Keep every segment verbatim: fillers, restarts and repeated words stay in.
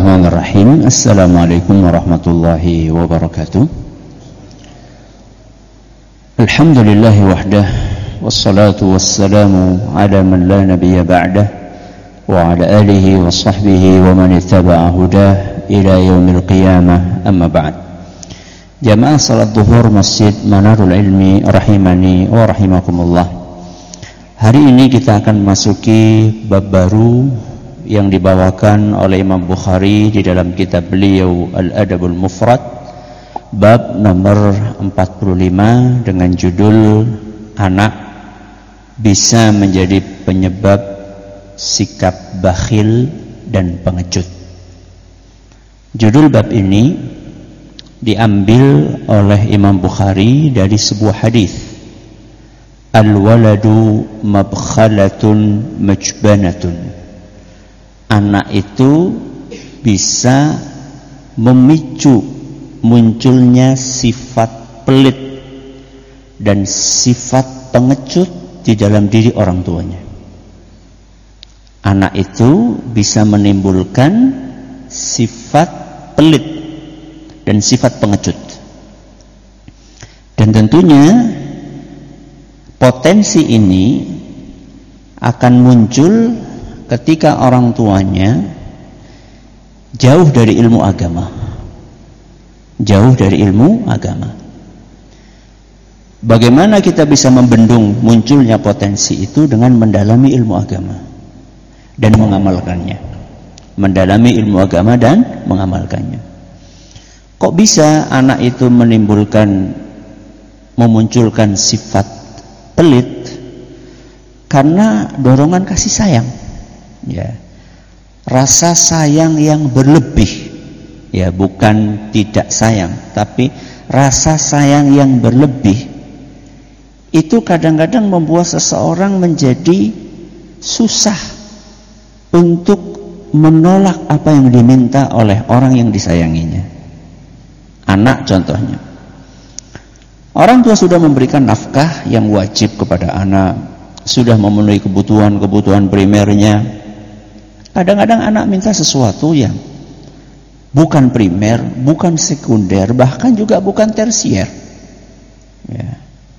Bismillahirrahmanirrahim. Assalamualaikum warahmatullahi wabarakatuh. Alhamdulillahi wahdah, wassalatu wassalamu ala man la nabiyya ba'dah, wa ala alihi wa sahbihi wa man ittaba'a hudah ila yaumil qiyamah, amma ba'd. Jamaah salat zuhur Masjid Manarul Ilmi rahimani wa rahimakumullah. Hari ini kita akan masuki bab baru yang dibawakan oleh Imam Bukhari di dalam kitab beliau Al-Adabul Mufrad, bab nomor empat puluh lima dengan judul anak bisa menjadi penyebab sikap bakhil dan pengecut. Judul bab ini diambil oleh Imam Bukhari dari sebuah hadis, Al-waladu mabkhalatun majbanatun. Anak itu bisa memicu munculnya sifat pelit dan sifat pengecut di dalam diri orang tuanya. Anak itu bisa menimbulkan sifat pelit dan sifat pengecut. Dan tentunya potensi ini akan muncul ketika orang tuanya jauh dari ilmu agama. Jauh dari ilmu agama. Bagaimana kita bisa membendung munculnya potensi itu? Dengan mendalami ilmu agama dan mengamalkannya. Mendalami ilmu agama dan mengamalkannya. Kok bisa anak itu menimbulkan, memunculkan sifat pelit? Karena dorongan kasih sayang. Ya, rasa sayang yang berlebih, ya, bukan tidak sayang, tapi rasa sayang yang berlebih itu kadang-kadang membuat seseorang menjadi susah untuk menolak apa yang diminta oleh orang yang disayanginya. Anak contohnya, orang tua sudah memberikan nafkah yang wajib kepada anak, sudah memenuhi kebutuhan-kebutuhan primernya. Kadang-kadang anak minta sesuatu yang bukan primer, bukan sekunder, bahkan juga bukan tersier. Ya.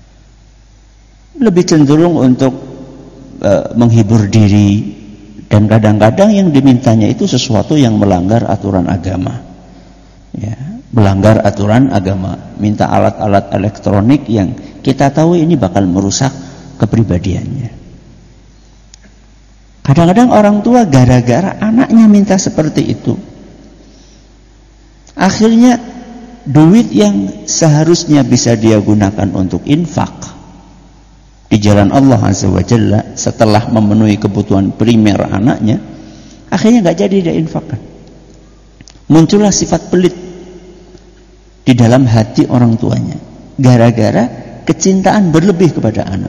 Lebih cenderung untuk uh, menghibur diri, dan kadang-kadang yang dimintanya itu sesuatu yang melanggar aturan agama. Ya, melanggar aturan agama, minta alat-alat elektronik yang kita tahu ini bakal merusak kepribadiannya. Kadang-kadang orang tua gara-gara anaknya minta seperti itu, akhirnya duit yang seharusnya bisa dia gunakan untuk infak di jalan Allah Azza wa Jalla setelah memenuhi kebutuhan primer anaknya, akhirnya gak jadi dia infakkan. Muncullah sifat pelit di dalam hati orang tuanya gara-gara kecintaan berlebih kepada anak.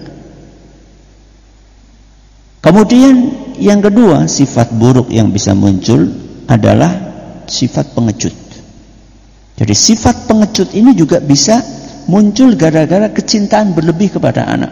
Kemudian yang kedua, sifat buruk yang bisa muncul adalah sifat pengecut. Jadi sifat pengecut ini juga bisa muncul gara-gara kecintaan berlebih kepada anak.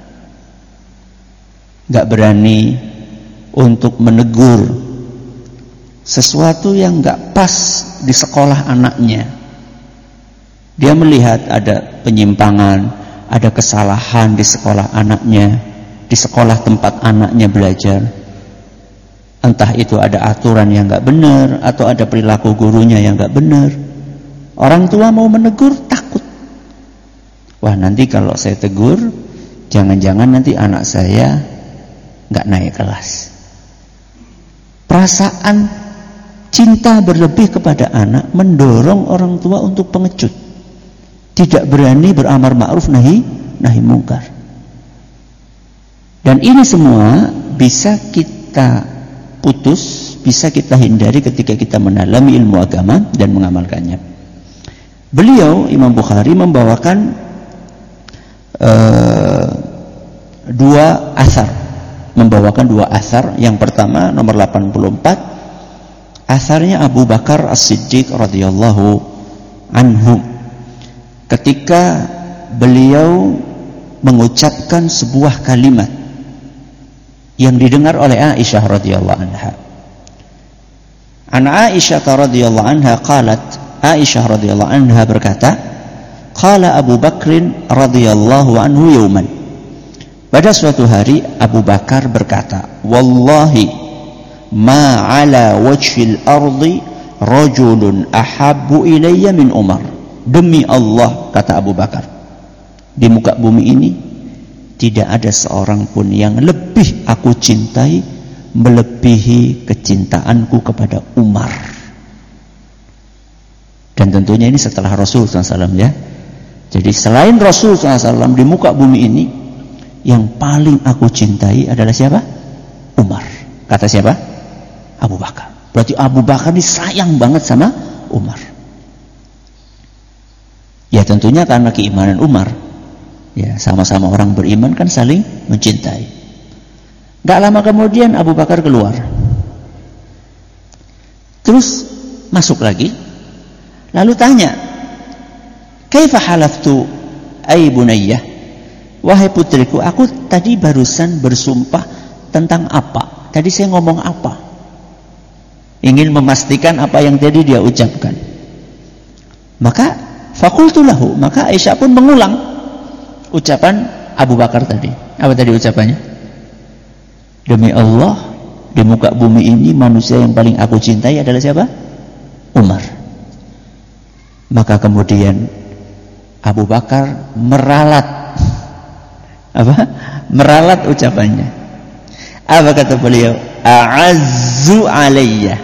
Gak berani untuk menegur sesuatu yang gak pas di sekolah anaknya. Dia melihat ada penyimpangan, ada kesalahan di sekolah anaknya, di sekolah tempat anaknya belajar. Entah itu ada aturan yang gak benar, atau ada perilaku gurunya yang gak benar. Orang tua mau menegur, takut. Wah, nanti kalau saya tegur, jangan-jangan nanti anak saya gak naik kelas. Perasaan cinta berlebih kepada anak mendorong orang tua untuk pengecut, tidak berani beramar ma'ruf nahi nahi mungkar. Dan ini semua bisa kita putus, bisa kita hindari ketika kita mendalami ilmu agama dan mengamalkannya. Beliau Imam Bukhari membawakan uh, dua asar, membawakan dua asar. Yang pertama nomor delapan puluh empat, asarnya Abu Bakar As-Siddiq radhiyallahu anhu, ketika beliau mengucapkan sebuah kalimat yang didengar oleh Aisyah radhiyallahu anha. An Aisyah radhiyallahu anha qalat, Aisyah radhiyallahu anha berkata, qala Abu Bakrin radhiyallahu anhu yauman. Pada suatu hari Abu Bakar berkata, wallahi ma ala wajhil ardi rajulun ahabbu ilayya min Umar. Demi Allah, kata Abu Bakar, di muka bumi ini tidak ada seorang pun yang lebih aku cintai melebihi kecintaanku kepada Umar. Dan tentunya ini setelah Rasul sallallahu alaihi wasallam ya. Jadi selain Rasul sallallahu alaihi wasallam di muka bumi ini, yang paling aku cintai adalah siapa? Umar. Kata siapa? Abu Bakar. Berarti Abu Bakar ini sayang banget sama Umar. Ya tentunya karena keimanan Umar. Ya sama-sama orang beriman kan saling mencintai. Gak lama kemudian Abu Bakar keluar. Terus masuk lagi. Lalu tanya, kaifa halaftu ay bunayyah? Wahai putriku, aku tadi barusan bersumpah tentang apa? Tadi saya ngomong apa? Ingin memastikan apa yang tadi dia ucapkan. Maka fakultu lahu, maka Aisyah pun mengulang ucapan Abu Bakar tadi. Apa tadi ucapannya? Demi Allah, di muka bumi ini manusia yang paling aku cintai adalah siapa? Umar. Maka kemudian Abu Bakar meralat apa? Meralat ucapannya. Apa kata beliau? A'azzu alayya.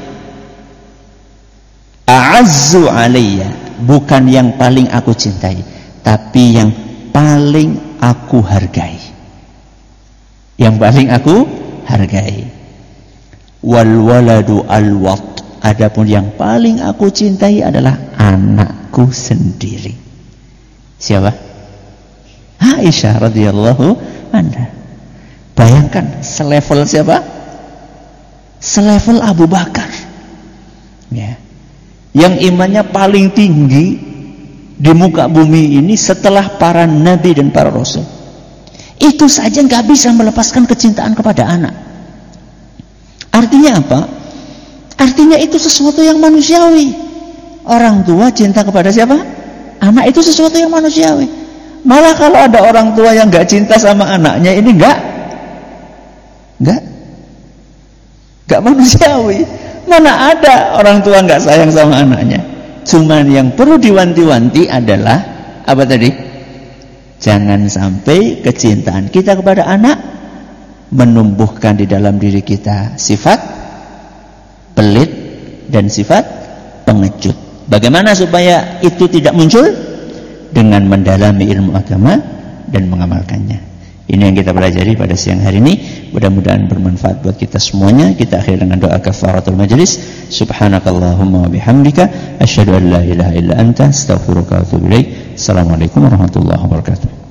A'azzu alayya, bukan yang paling aku cintai, tapi yang paling aku hargai. Yang paling aku hargai. Wal waladu alwat, adapun yang paling aku cintai adalah anakku sendiri. Siapa? Aisyah radhiyallahu anha. Bayangkan selevel siapa? Selevel Abu Bakar. Ya. Yang imannya paling tinggi di muka bumi ini setelah para nabi dan para rasul. Itu saja nggak bisa melepaskan kecintaan kepada anak. Artinya apa? Artinya itu sesuatu yang manusiawi. Orang tua cinta kepada siapa? Anak itu sesuatu yang manusiawi. Malah kalau ada orang tua yang nggak cinta sama anaknya, ini nggak, nggak, nggak manusiawi. Mana ada orang tua nggak sayang sama anaknya? Cuman yang perlu diwanti-wanti adalah apa tadi? Jangan sampai kecintaan kita kepada anak menumbuhkan di dalam diri kita sifat pelit dan sifat pengecut. Bagaimana supaya itu tidak muncul? Dengan mendalami ilmu agama dan mengamalkannya. Ini yang kita pelajari pada siang hari ini. Mudah-mudahan bermanfaat buat kita semuanya. Kita akhiri dengan doa kafaratul majlis. Subhanakallahumma wa bihamdika asyhadu an la ilaha illa anta astaghfiruka wa atubu ilaik. Assalamualaikum warahmatullahi wabarakatuh.